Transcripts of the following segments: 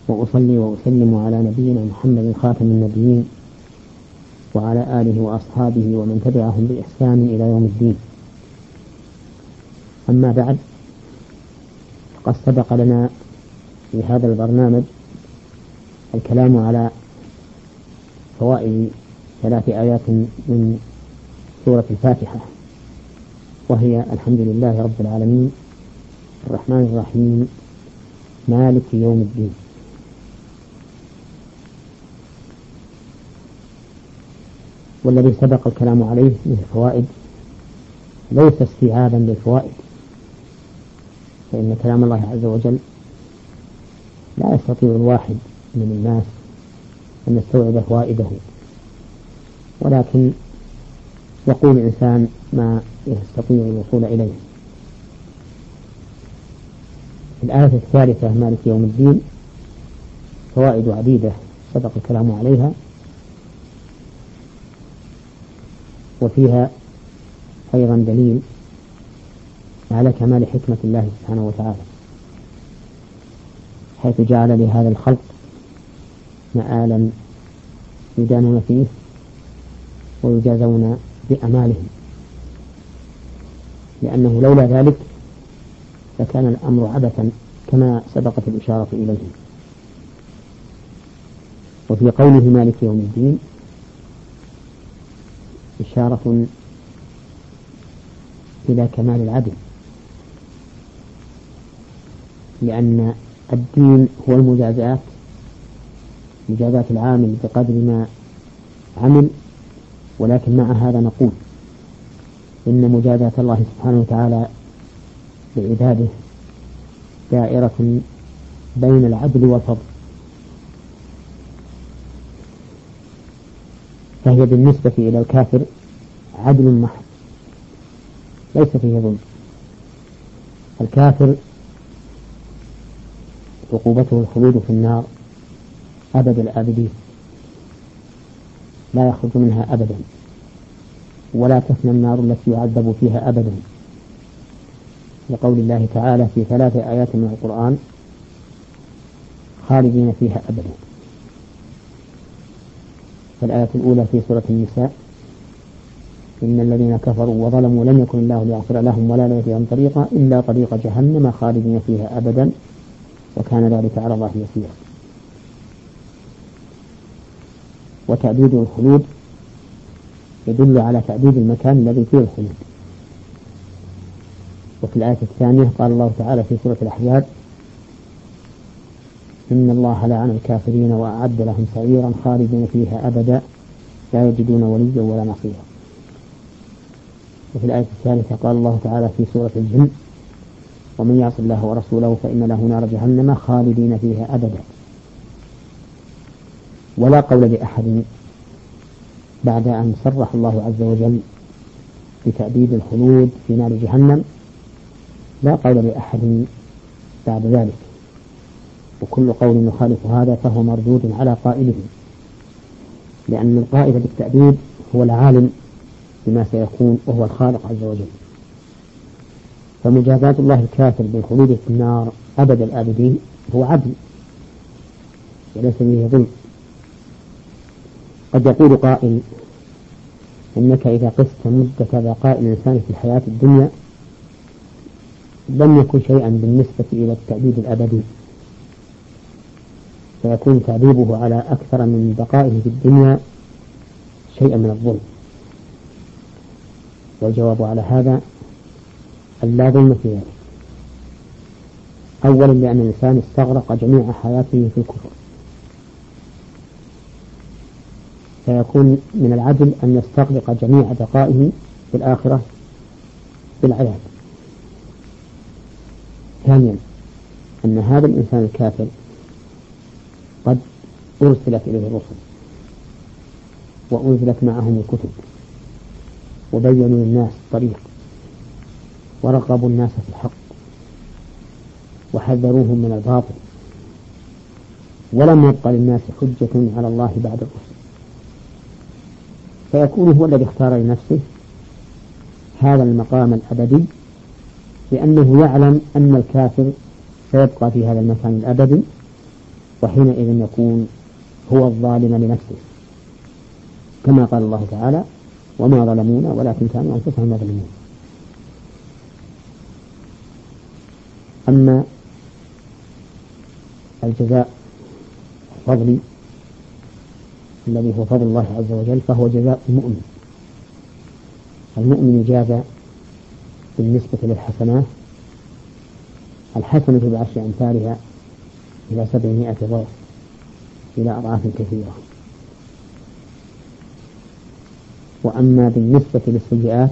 وأصلي وأسلم على نبينا محمد خاتم النبيين وعلى آله وأصحابه ومن تبعهم بإحسان إلى يوم الدين. أما بعد، فقد سبق لنا في هذا البرنامج الكلام على فوائد 3 آيات من سورة الفاتحة، وهي الحمد لله رب العالمين الرحمن الرحيم مالك يوم الدين. والذي سبق الكلام عليه من الفوائد ليس استيعابا للفوائد، فإن كلام الله عز وجل لا يستطيع الواحد من الناس أن يستوعب فوائده، ولكن يقول الإنسان ما يستطيع الوصول إليه. الآية الثالثة مالك يوم الدين فوائد عديدة سبق الكلام عليها، وفيها أيضا دليل على كمال حكمة الله سبحانه وتعالى، حيث جعل لهذا الخلق مآلا يدانون فيه ويجازون بأعمالهم، لأنه لولا ذلك لكان الأمر عبثا كما سبقت الإشارة إليه. وفي قوله مالك يوم الدين إشارة إلى كمال العدل، لأن الدين هو مجازاة العامل بقدر ما عمل، ولكن مع هذا نقول إن مجازاة الله سبحانه وتعالى لعباده دائرة بين العدل والفضل، فهي بالنسبة إلى الكافر عدل محض ليس فيه ظلم. الكافر عقوبته الخلود في النار أبد الآبدين، لا يخرج منها أبدا، ولا تفنى النار التي يعذب فيها أبدا، لقول الله تعالى في 3 آيات من القرآن خالدين فيها أبدا. فالآية الأولى في سورة النساء إن الذين كفروا وظلموا لم يكن الله ليغفر لهم ولا ليهديهم طريقا إلا طريق جهنم خالدين فيها أبدا وكان ذلك على الله يسيرا. وتعديد الخلود يدل على تعديد المكان الذي فيه الخلود. وفي الآية الثانية قال الله تعالى في سورة الأحزاب إن الله لعن الكافرين وأعد لهم سعيرا خالدين فيها أبدا لا يجدون وليا ولا نصيرا. وفي الآية الثالثة قال الله تعالى في سورة الجن ومن يعص الله ورسوله فإن له نار جهنم خالدين فيها أبدا. ولا قول لأحد بعد أن صرح الله عز وجل بتأبيد الخلود في نار جهنم، لا قول لأحد بعد ذلك، وكل قول يخالف هذا فهو مردود على قائله، لأن القائل بالتأبيد هو العالم بما سيكون وهو الخالق عز وجل. فمجازاة الله الكافر بالخلود في النار أبد الآبدين هو عدل وليس فيه ظلم. قد يقول قائل إنك إذا قست مدة بقاء الإنسان في الحياة الدنيا لم يكن شيئا بالنسبة إلى التأبيد الأبدي، فيكون تعذيبه على أكثر من بقائه في الدنيا شيئا من الظلم. والجواب على هذا أن لا ظلم في ذلك، أولا لأن الإنسان استغرق جميع حياته في الكفر، فيكون من العدل أن يستغرق جميع بقائه في الآخرة بالعذاب. ثانيا أن هذا الإنسان الكافر قد أرسلت إليه الرسل وأنزلت معهم الكتب وبينوا للناس الطريق ورغبوا الناس في الحق وحذروهم من الباطل، ولم يبق للناس حجة على الله بعد الرسل، فيكون هو الذي اختار لنفسه هذا المقام الأبدي، لأنه يعلم أن الكافر سيبقى في هذا المكان الأبدي وحينئذ يكون هو الظالم لنفسه، كما قال الله تعالى: وما ظلمونا ولكن كانوا أنفسهم يظلمون. أما الجزاء الفضلي الذي هو فضل الله عز وجل فهو جزاء المؤمن. المؤمن يجازى بالنسبة للحسنات الحسنة ب10 أمثالها إلى 700 ضعف إلى أضعاف كثيرة. وأما بالنسبة للسيئات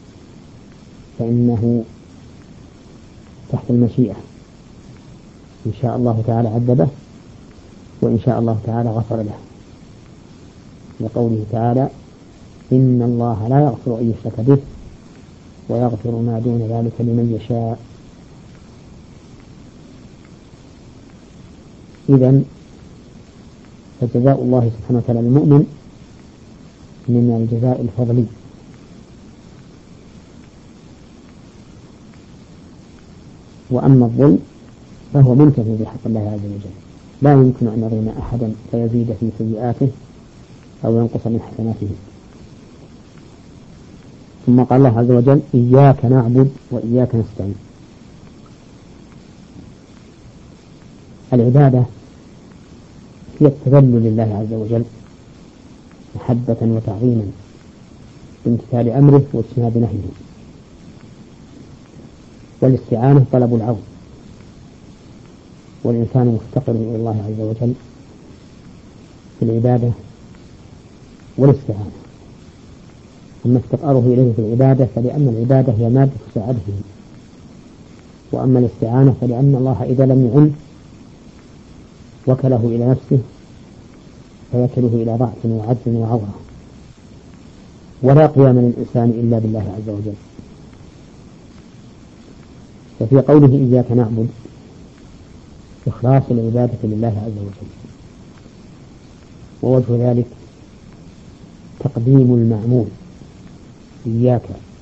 فإنه تحت المشيئة، إن شاء الله تعالى عذبه وإن شاء الله تعالى غفر له، لقوله تعالى: إن الله لا يغفر أن يشرك به ويغفر ما دون ذلك لمن يشاء. إذن فجزاء الله سبحانه وتعالى المؤمن من الجزاء الفضلي. وأما الظلم فهو منتهي بحق الله عز وجل، لا يمكن أن يظلم أحدا فيزيد في سيئاته أو ينقص من حسناته. ثم قال الله عز وجل: إياك نعبد وإياك نستعين. العبادة هي التذلل لله عز وجل محبة وتعظيما بامتثال أمره واجتناب نهيه، والاستعانة طلب العون، والإنسان مفتقر إلى الله عز وجل في العبادة والاستعانة. أما افتقاره إليه في العبادة فلأن العبادة هي مادة سعادته، وأما الاستعانة فلأن الله إذا لم يعن وكله إلى نفسه فيكله إلى ضعف وعجز وعورة، ولا قيام للإنسان إلا بالله عز وجل. ففي قوله إياك نعبد إخلاص العبادة لله عز وجل، ووجه ذلك تقديم المعمول إياك،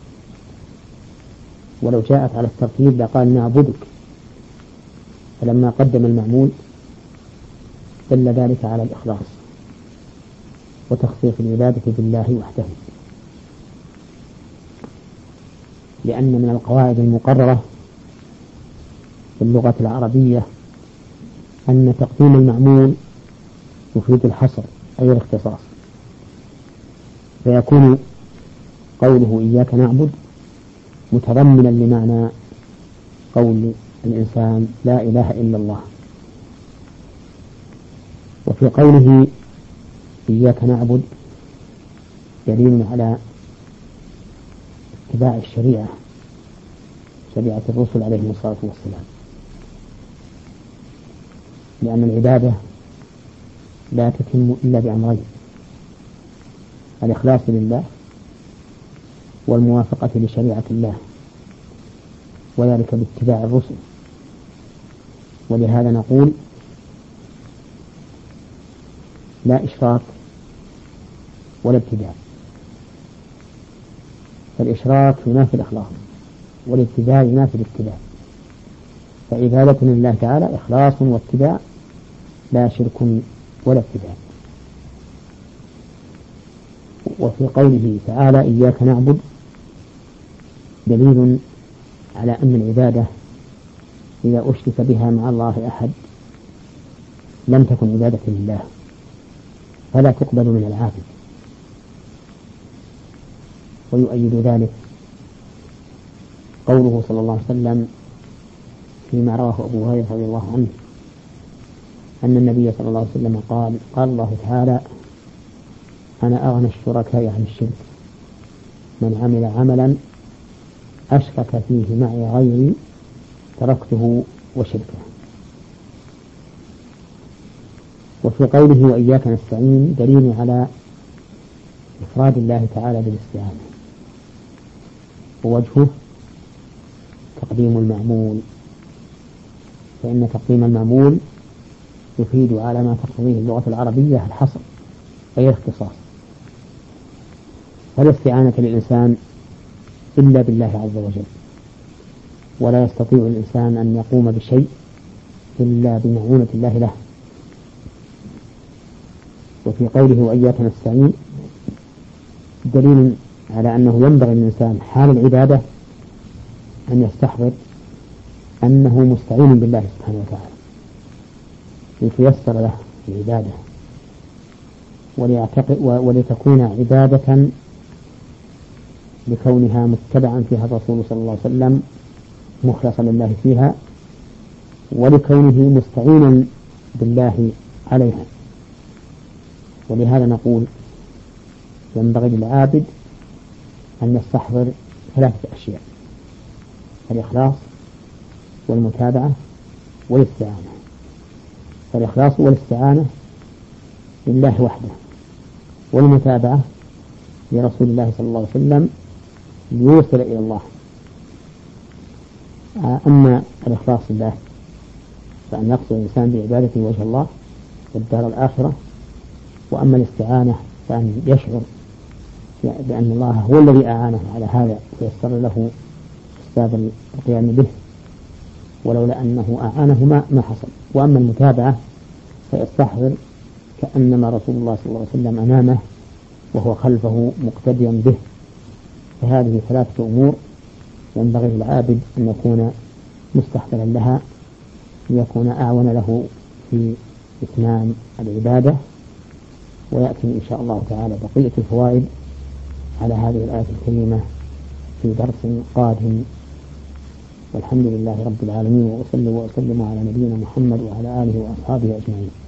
ولو جاءت على الترتيب لقال نعبدك، فلما قدم المعمول دل ذلك على الإخلاص وتخصيص العبادة بالله وحده، لأن من القواعد المقررة في اللغة العربية أن تقديم المعمول يفيد الحصر أي الاختصاص، فيكون قوله إياك نعبد متضمنا لمعنى قول الإنسان لا إله إلا الله. وفي قوله إياك نعبد دليل على اتباع الشريعة، شريعة الرسل عليهم الصلاة والسلام، لأن العبادة لا تتم إلا بأمرين: الإخلاص لله والموافقة لشريعة الله، وذلك باتباع الرسل. ولهذا نقول لا إشراك ولا ابتداع، فالإشراك ينافي الإخلاص والابتداع ينافي الاتباع، فعبادة لله تعالى إخلاص واتباع لا شرك ولا ابتداع. وفي قوله تعالى إياك نعبد دليل على أن العبادة إذا أشرك بها مع الله أحد لم تكن عبادة لله فلا تقبل من العابد. ويؤيد ذلك قوله صلى الله عليه وسلم فيما رواه أبو هريرة رضي الله عنه أن النبي صلى الله عليه وسلم قال الله تعالى: أنا أغنى الشركاء عن الشرك، من عمل عملا أشرك فيه معي غيري تركته وشركه. وفي قوله وإياك نستعين دليل على إفراد الله تعالى بالاستعانة، ووجهه تقديم المعمول، فإن تقديم المعمول يفيد على ما تقتضيه اللغة العربية الحصر أي الاختصاص، فلا استعانة للإنسان إلا بالله عز وجل، ولا يستطيع الإنسان أن يقوم بشيء إلا بمعونة الله له، وفي قوله وإياك نستعين دليل على أنه ينبغي للإنسان حال العبادة أن يستحضر أنه مستعين بالله سبحانه وتعالى لتيسر له العبادة ولتكون عبادة لكونها متبعا فيها الرسول صلى الله عليه وسلم مخلصا لله فيها، ولكونه مستعينا بالله عليها. ولهذا نقول ينبغي للعابد أن يستحضر ثلاثة أشياء: الإخلاص والمتابعة والاستعانة. فالإخلاص والاستعانة لله وحده، والمتابعة لرسول الله صلى الله عليه وسلم ليوصل إلى الله. أما الإخلاص لله فأن يقصد الإنسان بعبادته وجه الله والدار الآخرة، وأما الاستعانة فأن يشعر بأن الله هو الذي أعانه على هذا ويسر له أسباب القيام به، ولولا أنه أعانه ما حصل. وأما المتابعة فيستحضر كأنما رسول الله صلى الله عليه وسلم أمامه وهو خلفه مقتديا به. فهذه ثلاثة أمور ينبغي للعابد أن يكون مستحضرا لها ليكون أعون له في إتمام العبادة. ويأتي إن شاء الله تعالى بقية الفوائد على هذه الآية الكريمة في درس قادم. والحمد لله رب العالمين، وأصلي وأسلم على نبينا محمد وعلى آله وأصحابه أجمعين.